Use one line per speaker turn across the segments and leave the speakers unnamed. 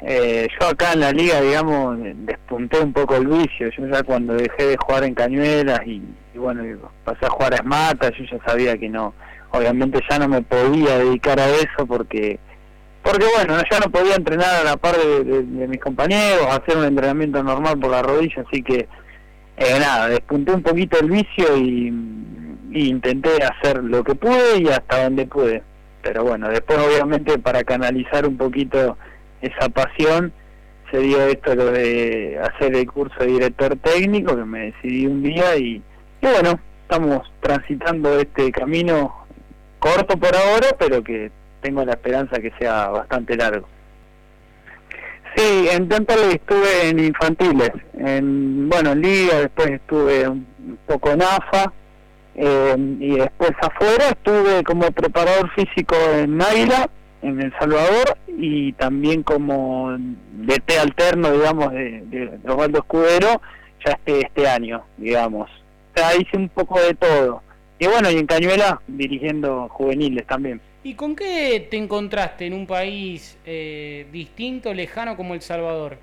Yo acá en la liga, digamos, despunté un poco el vicio. Yo ya cuando dejé de jugar en Cañuelas y bueno, y pasé a jugar a Esmata, yo ya sabía que no, obviamente ya no me podía dedicar a eso porque bueno, ya no podía entrenar a la par de mis compañeros, hacer un entrenamiento normal por la rodilla, así que nada, despunté un poquito el vicio y intenté hacer lo que pude y hasta donde pude. Pero bueno, después obviamente para canalizar un poquito esa pasión se dio esto lo de hacer el curso de director técnico, que me decidí un día y bueno, estamos transitando este camino corto por ahora, pero que tengo la esperanza que sea bastante largo. Sí, en Dental estuve en infantiles, en Liga, después estuve un poco en AFA, y después afuera estuve como preparador físico en Águila, en El Salvador, y también como DT alterno, digamos, de Osvaldo Escudero, ya este año, digamos. O sea, hice un poco de todo. Y bueno, y en Cañuelas dirigiendo juveniles también.
¿Y con qué te encontraste en un país distinto, lejano como El Salvador?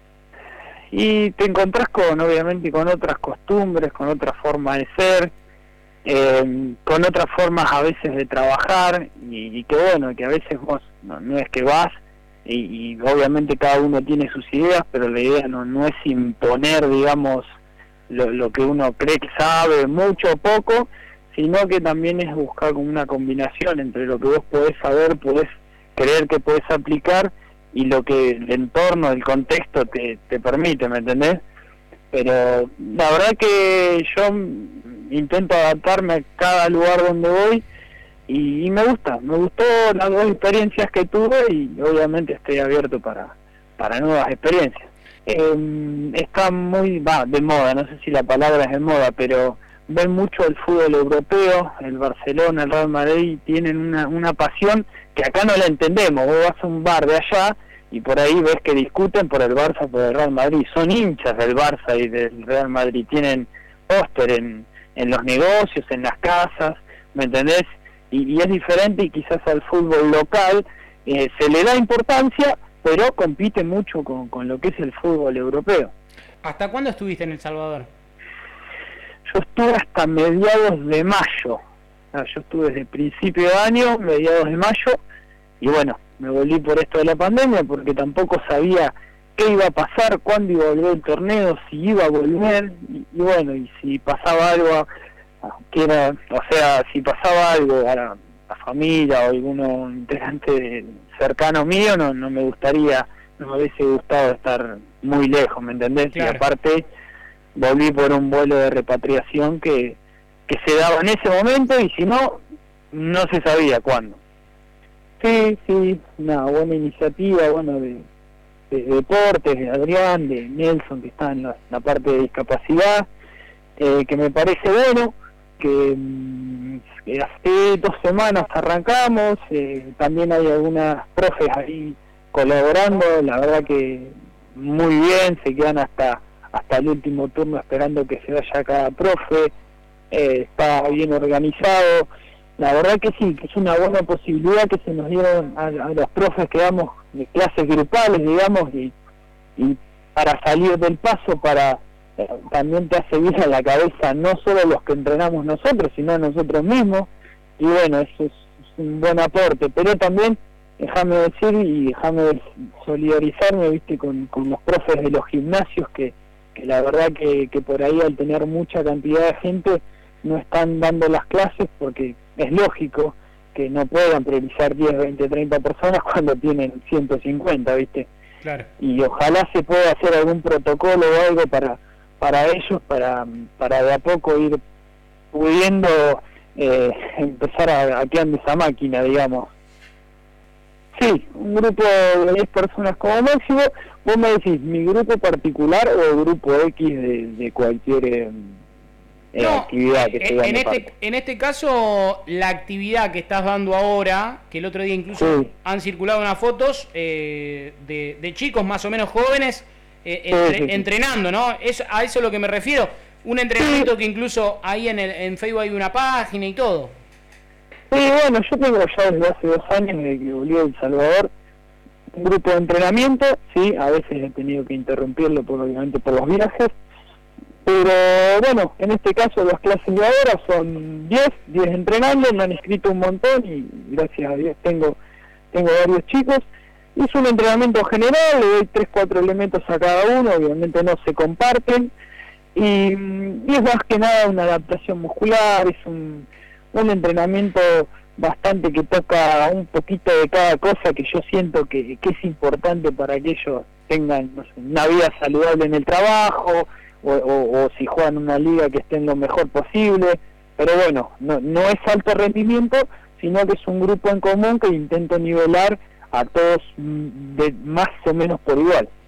Y te encontrás obviamente, con otras costumbres, con otra forma de ser, con otras formas a veces de trabajar, y que bueno, que a veces vos no es que vas, y obviamente cada uno tiene sus ideas, pero la idea no es imponer, digamos, lo que uno cree que sabe, mucho o poco, sino que también es buscar como una combinación entre lo que vos podés saber, podés creer que podés aplicar, y lo que el entorno, el contexto te permite, ¿me entendés? Pero la verdad que yo intento adaptarme a cada lugar donde voy, y me gustó las dos experiencias que tuve, y obviamente estoy abierto para nuevas experiencias. Está muy de moda, no sé si la palabra es de moda, pero ven mucho el fútbol europeo, el Barcelona, el Real Madrid, tienen una pasión que acá no la entendemos. Vos vas a un bar de allá y por ahí ves que discuten por el Barça, por el Real Madrid, son hinchas del Barça y del Real Madrid, tienen póster en los negocios, en las casas, ¿me entendés? Y es diferente, y quizás al fútbol local se le da importancia, pero compite mucho con lo que es el fútbol europeo.
¿Hasta cuándo estuviste en El Salvador?
Yo estuve hasta mediados de mayo. Yo estuve desde principio de año, mediados de mayo, y bueno, me volví por esto de la pandemia, porque tampoco sabía qué iba a pasar, cuándo iba a volver el torneo, si iba a volver, y bueno, y si pasaba algo, si pasaba algo a la familia o alguno integrante cercano mío, no me gustaría, no me hubiese gustado estar muy lejos, ¿me entendés? Claro. Y aparte volví por un vuelo de repatriación que se daba en ese momento, y si no se sabía cuándo. Sí, una buena iniciativa, de deportes, de Adrián, de Nelson, que está en la parte de discapacidad, que me parece bueno, que hace 2 semanas arrancamos, también hay algunas profes ahí colaborando, la verdad que muy bien, se quedan hasta el último turno esperando que se vaya cada profe, está bien organizado, la verdad que sí, que es una buena posibilidad que se nos dieron a los profes que damos de clases grupales, digamos, y para salir del paso, también te hace bien a la cabeza, no solo los que entrenamos nosotros, sino nosotros mismos, y bueno, eso es un buen aporte, pero también déjame decir y déjame solidarizarme, viste, con los profes de los gimnasios que la verdad que por ahí, al tener mucha cantidad de gente, no están dando las clases, porque es lógico que no puedan priorizar 10, 20, 30 personas cuando tienen 150, viste.
Claro.
Y ojalá se pueda hacer algún protocolo o algo para ellos, para de a poco ir pudiendo empezar a que ande esa máquina, digamos. Sí, un grupo de 10 personas como máximo. Vos me decís, ¿mi grupo particular o el grupo X de cualquier actividad que se
en este caso, la actividad que estás dando ahora, que el otro día incluso han circulado unas fotos de chicos más o menos jóvenes entrenando, ¿no? A eso es a lo que me refiero. Un entrenamiento que incluso ahí en Facebook hay una página y todo.
Sí, bueno, yo tengo ya desde hace 2 años, desde que volví a El Salvador, un grupo de entrenamiento, sí, a veces he tenido que interrumpirlo obviamente por los viajes, pero bueno, en este caso las clases de ahora son 10 entrenando, me han inscrito un montón y gracias a Dios tengo varios chicos. Es un entrenamiento general, le doy 3-4 elementos a cada uno, obviamente no se comparten, y es más que nada una adaptación muscular, es un entrenamiento bastante que toca un poquito de cada cosa que yo siento que es importante para que ellos tengan, no sé, una vida saludable en el trabajo, o si juegan una liga que estén lo mejor posible, pero bueno, no es alto rendimiento, sino que es un grupo en común que intento nivelar a todos de más o menos por igual.